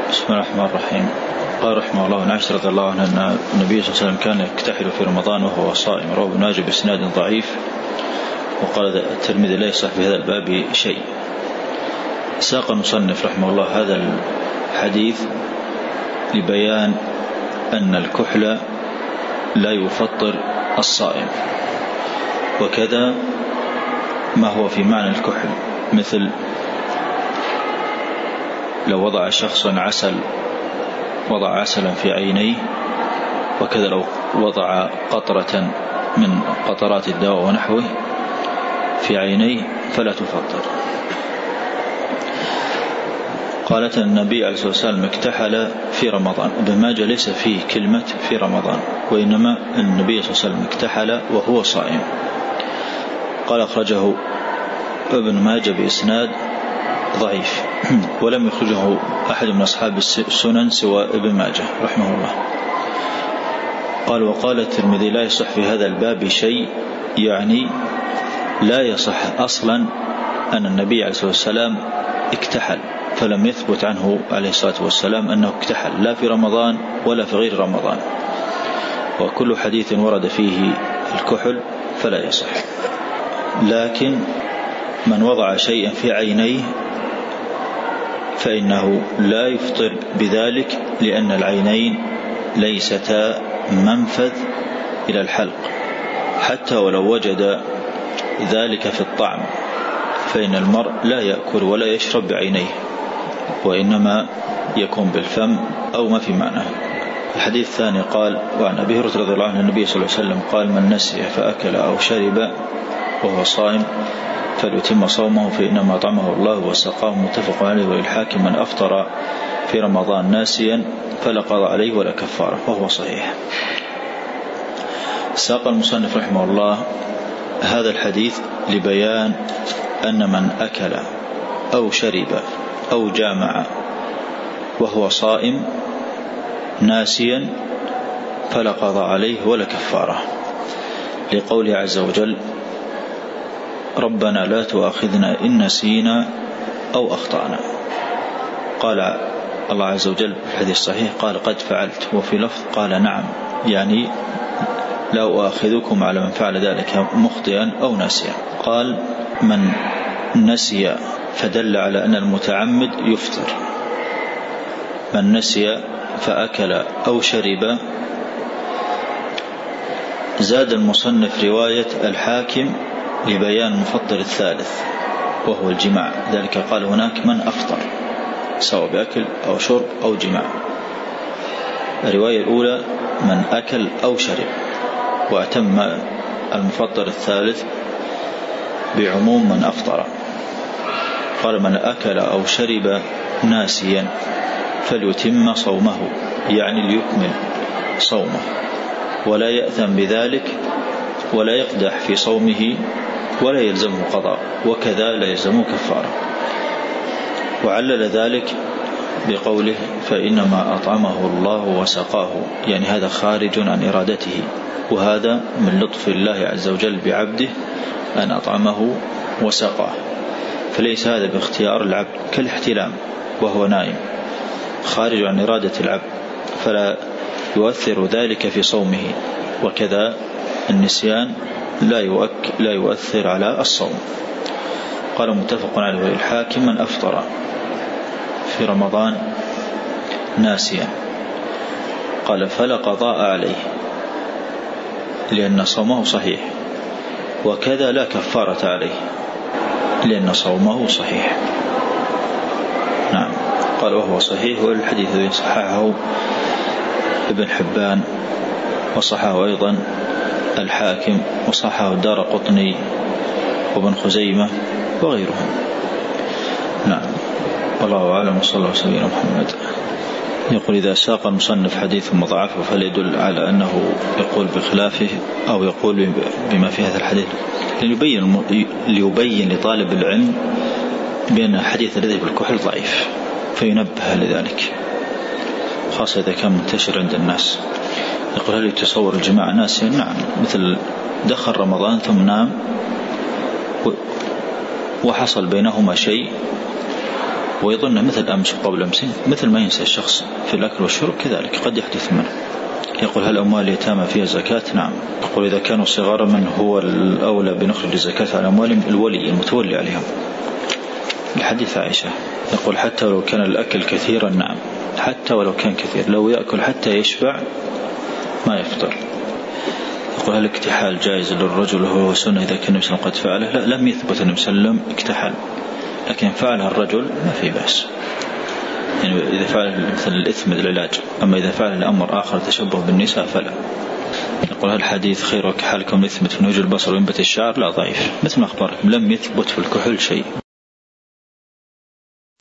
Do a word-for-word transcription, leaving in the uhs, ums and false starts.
بسم الله الرحمن الرحيم. قال رحمه الله عن عائشة رضي الله عنها أن النبي صلى الله عليه وسلم كان يكتحل في رمضان وهو صائم، رواه ابن ماجه بإسناد ضعيف، وقال الترمذي لا يصح في هذا الباب شيء. ساق المصنف رحمه الله هذا الحديث لبيان أن الكحل لا يفطر الصائم، وكذا ما هو في معنى الكحل، مثل لو وضع شخص عسل وضع عسلا في عينيه، وكذا لو وضع قطرة من قطرات الدواء ونحوه في عينيه فلا تفطر. قالت النبي عليه الصلاة والسلام اكتحل في رمضان. ابن ماجه ليس فيه كلمة في رمضان، وإنما النبي صلى الله عليه وسلم اكتحل وهو صائم. قال أخرجه ابن ماجه بإسناد ضعيف، ولم يخرجه أحد من أصحاب السنن سوى ابن ماجه رحمه الله. قال وقال الترمذي لا يصح في هذا الباب شيء، يعني لا يصح أصلا أن النبي عليه الصلاة والسلام اكتحل، فلم يثبت عنه عليه الصلاة والسلام أنه اكتحل لا في رمضان ولا في غير رمضان، وكل حديث ورد فيه الكحل فلا يصح. لكن من وضع شيئا في عينيه فإنه لا يفطر بذلك، لأن العينين ليستا منفذ إلى الحلق، حتى ولو وجد ذلك في الطعم، فإن المرء لا يأكل ولا يشرب بعينيه، وإنما يكون بالفم أو ما في معنى. الحديث الثاني قال وعن أبي هريرة رضي الله عنه النبي صلى الله عليه وسلم قال من نسي فأكل أو شرب وهو صائم فليتم صومه فإنما أطعمه الله وسقاه، متفق عليه. وللحاكم من أفطر في رمضان ناسيا فلا قضاء عليه ولا كفارة، وهو صحيح. ساق المصنف رحمه الله هذا الحديث لبيان أن من أكل أو شرب أو جامع وهو صائم ناسيا فلا قضاء عليه ولا كفارة، لقوله عز وجل ربنا لا تؤاخذنا إن نسينا أو أخطأنا. قال الله عز وجل في الحديث الصحيح قال قد فعلت، وفي لفظ قال نعم، يعني لا أؤاخذكم على من فعل ذلك مخطئا أو ناسيا. قال من نسي فدل على أن المتعمد يفطر. من نسي فأكل أو شرب. زاد المصنف رواية الحاكم لبيان المفطر الثالث وهو الجماع، ذلك قال هناك من أفطر سواء بأكل أو شرب أو جماع. الرواية الأولى من أكل أو شرب، وأتم المفطر الثالث بعموم من أفطر. قال من أكل أو شرب ناسيا فليتم صومه، يعني ليكمل صومه ولا يأثم بذلك ولا يقدح في صومه ولا يلزمه قضاء، وكذا لا يلزمه كفارة. وعلل ذلك بقوله فإنما أطعمه الله وسقاه، يعني هذا خارج عن إرادته، وهذا من لطف الله عز وجل بعبده أن أطعمه وسقاه، فليس هذا باختيار العبد كالاحتلام وهو نائم، خارج عن إرادة العبد، فلا يؤثر ذلك في صومه، وكذا النسيان لا يؤك لا يؤثر على الصوم. قال متفق عليه. الحاكم من أفطر في رمضان ناسيا قال فلا قضاء عليه لأن صومه صحيح، وكذا لا كفارة عليه لأن صومه صحيح. نعم. قال وهو صحيح، والحديث الذي صححه ابن حبان وصححه أيضا الحاكم وصححه الدارقطني وابن خزيمة وغيرهم. نعم. والله أعلم، صلى الله عليه وسلم محمد. يقول إذا ساق المصنف حديث مضاعف فليدل على أنه يقول بخلافه أو يقول بما في هذا الحديث، ليبين, ليبين لطالب العلم بأن الحديث الذي بالكحل ضعيف، فينبه لذلك، خاصة إذا كان منتشر عند الناس. يقول هل يتصور الجماعة ناسيا؟ نعم، مثل دخل رمضان ثم نام وحصل بينهما شيء ويظن مثل أمس قبل أمس، مثل ما ينسى الشخص في الأكل والشرب كذلك قد يحدث منه. يقول هل أموال اليتامى فيها زكاة؟ نعم. يقول إذا كانوا صغارا من هو الأولى بنخرج الزكاة على أموالهم؟ الولي المتولي عليهم، الحديث عائشة. يقول حتى ولو كان الأكل كثيرا؟ نعم، حتى ولو كان كثير، لو يأكل حتى يشبع ما يفطر. يقول هل الاكتحال جائز للرجل وهو سنة إذا كان النبي قد فعله؟ لا، لم يثبت النبي صلى الله عليه وسلم اكتحل، لكن فعلها الرجل ما في بأس، يعني إذا فعل مثل الإثم العلاج، أما إذا فعل الأمر آخر تشبه بالنساء فلا. يقول هل الحديث خير وكحالكم يثبت في نوج البصر وينبت الشعر؟ لا، ضعيف، مثل ما أخبركم لم يثبت في الكحول شيء.